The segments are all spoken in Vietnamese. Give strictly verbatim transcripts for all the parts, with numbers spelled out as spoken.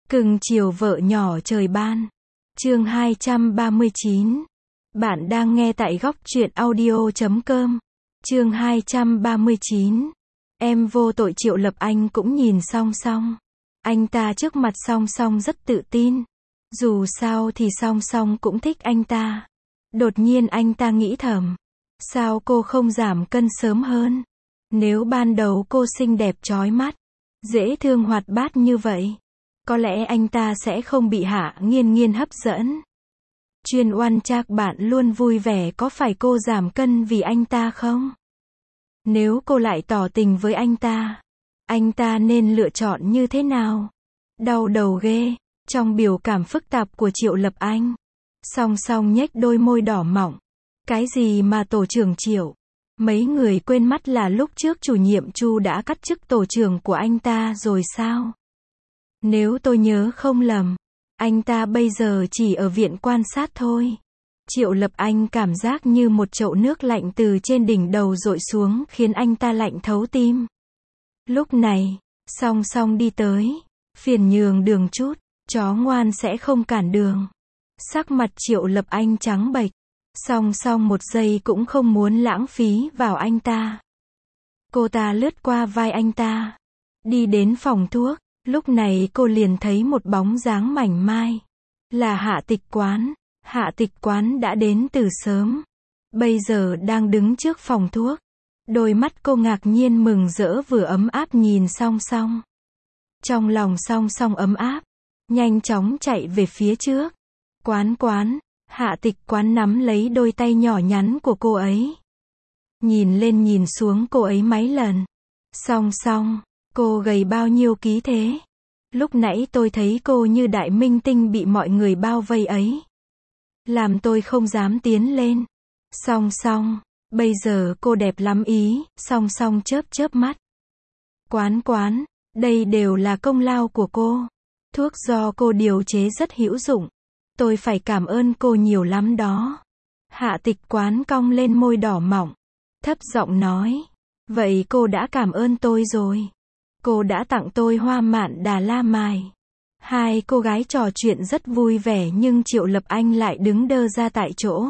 Cưng chiều vợ nhỏ trời ban. Chương hai trăm ba mươi chín. Bạn đang nghe tại góc truyện audio chấm com. Chương hai trăm ba mươi chín. Em vô tội. Triệu Lập Anh cũng nhìn Song Song. Anh ta trước mặt Song Song rất tự tin. Dù sao thì Song Song cũng thích anh ta. Đột nhiên anh ta nghĩ thầm. Sao cô không giảm cân sớm hơn? Nếu ban đầu cô xinh đẹp chói mắt, dễ thương hoạt bát như vậy, có lẽ anh ta sẽ không bị Hạ Nghiên Nghiên hấp dẫn. Chuyên oan trác bạn luôn vui vẻ, có phải cô giảm cân vì anh ta không? Nếu cô lại tỏ tình với anh ta, anh ta nên lựa chọn như thế nào? Đau đầu ghê. Trong biểu cảm phức tạp của Triệu Lập Anh, Song Song nhếch đôi môi đỏ mọng. Cái gì mà tổ trưởng Triệu? Mấy người quên mất là lúc trước chủ nhiệm Chu đã cắt chức tổ trưởng của anh ta rồi sao? Nếu tôi nhớ không lầm, anh ta bây giờ chỉ ở viện quan sát thôi. Triệu Lập Anh cảm giác như một chậu nước lạnh từ trên đỉnh đầu dội xuống, khiến anh ta lạnh thấu tim. Lúc này, Song Song đi tới, phiền nhường đường chút, chó ngoan sẽ không cản đường. Sắc mặt Triệu Lập Anh trắng bệch. Song Song một giây cũng không muốn lãng phí vào anh ta. Cô ta lướt qua vai anh ta, đi đến phòng thuốc. Lúc này cô liền thấy một bóng dáng mảnh mai. Là Hạ Tịch Quán. Hạ Tịch Quán đã đến từ sớm, bây giờ đang đứng trước phòng thuốc. Đôi mắt cô ngạc nhiên mừng rỡ vừa ấm áp nhìn Song Song. Trong lòng Song Song ấm áp, nhanh chóng chạy về phía trước. Quán Quán. Hạ Tịch Quán nắm lấy đôi tay nhỏ nhắn của cô ấy. Nhìn lên nhìn xuống cô ấy mấy lần. Song Song, cô gầy bao nhiêu ký thế? Lúc nãy tôi thấy cô như đại minh tinh bị mọi người bao vây ấy. Làm tôi không dám tiến lên. Song Song, bây giờ cô đẹp lắm ý. Song Song chớp chớp mắt. Quán Quán, đây đều là công lao của cô. Thuốc do cô điều chế rất hữu dụng. Tôi phải cảm ơn cô nhiều lắm đó. Hạ Tịch Quán cong lên môi đỏ mọng, thấp giọng nói. Vậy cô đã cảm ơn tôi rồi. Cô đã tặng tôi hoa mạn Đà La Mài. Hai cô gái trò chuyện rất vui vẻ, nhưng Triệu Lập Anh lại đứng đơ ra tại chỗ.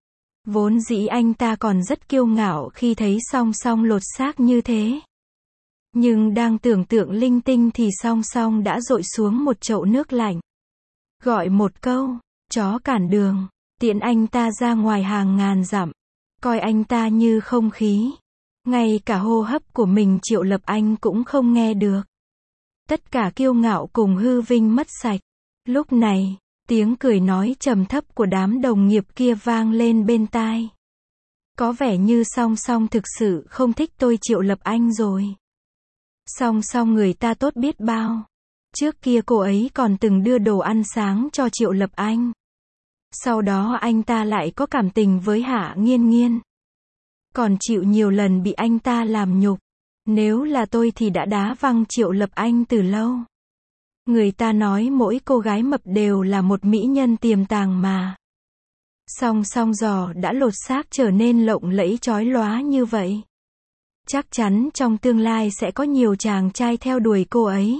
Vốn dĩ anh ta còn rất kiêu ngạo khi thấy Song Song lột xác như thế. Nhưng đang tưởng tượng linh tinh thì Song Song đã dội xuống một chậu nước lạnh. Gọi một câu, chó cản đường, tiễn anh ta ra ngoài hàng ngàn dặm. Coi anh ta như không khí. Ngay cả hô hấp của mình Triệu Lập Anh cũng không nghe được. Tất cả kiêu ngạo cùng hư vinh mất sạch. Lúc này, tiếng cười nói trầm thấp của đám đồng nghiệp kia vang lên bên tai. Có vẻ như Song Song thực sự không thích tôi Triệu Lập Anh rồi. Song Song người ta tốt biết bao. Trước kia cô ấy còn từng đưa đồ ăn sáng cho Triệu Lập Anh. Sau đó anh ta lại có cảm tình với Hạ Nghiên Nghiên. Còn chịu nhiều lần bị anh ta làm nhục. Nếu là tôi thì đã đá văng Triệu Lập Anh từ lâu. Người ta nói mỗi cô gái mập đều là một mỹ nhân tiềm tàng mà. Song Song giò đã lột xác trở nên lộng lẫy chói lóa như vậy. Chắc chắn trong tương lai sẽ có nhiều chàng trai theo đuổi cô ấy.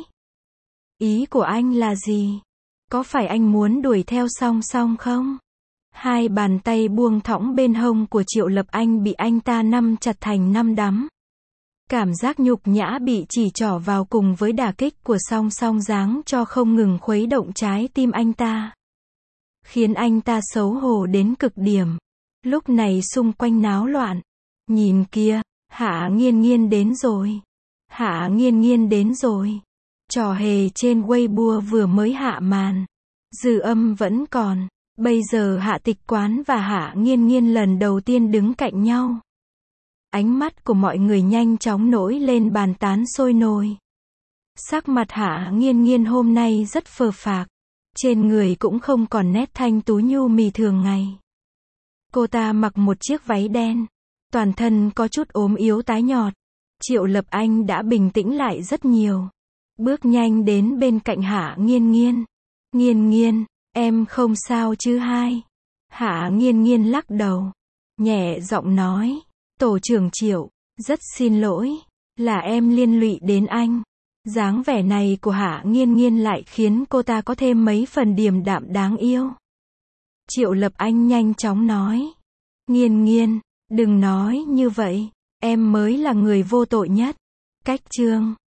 Ý của anh là gì? Có phải anh muốn đuổi theo Song Song không? Hai bàn tay buông thõng bên hông của Triệu Lập Anh bị anh ta nắm chặt thành năm đấm. Cảm giác nhục nhã bị chỉ trỏ vào cùng với đả kích của Song Song giáng cho không ngừng khuấy động trái tim anh ta. Khiến anh ta xấu hổ đến cực điểm. Lúc này xung quanh náo loạn. Nhìn kia, Hạ Nghiên Nghiên đến rồi. Hạ Nghiên Nghiên đến rồi. Trò hề trên Weibo vừa mới hạ màn. Dư âm vẫn còn. Bây giờ Hạ Tịch Quán và Hạ Nghiên Nghiên lần đầu tiên đứng cạnh nhau. Ánh mắt của mọi người nhanh chóng nổi lên bàn tán sôi nổi. Sắc mặt Hạ Nghiên Nghiên hôm nay rất phờ phạc. Trên người cũng không còn nét thanh tú nhu mì thường ngày. Cô ta mặc một chiếc váy đen. Toàn thân có chút ốm yếu tái nhợt. Triệu Lập Anh đã bình tĩnh lại rất nhiều. Bước nhanh đến bên cạnh Hạ Nghiên Nghiên. Nghiên Nghiên, em không sao chứ hai? Hạ Nghiên Nghiên lắc đầu. Nhẹ giọng nói. Tổ trưởng Triệu, rất xin lỗi. Là em liên lụy đến anh. Dáng vẻ này của Hạ Nghiên Nghiên lại khiến cô ta có thêm mấy phần điềm đạm đáng yêu. Triệu Lập Anh nhanh chóng nói. Nghiên Nghiên, đừng nói như vậy, em mới là người vô tội nhất. Cách chương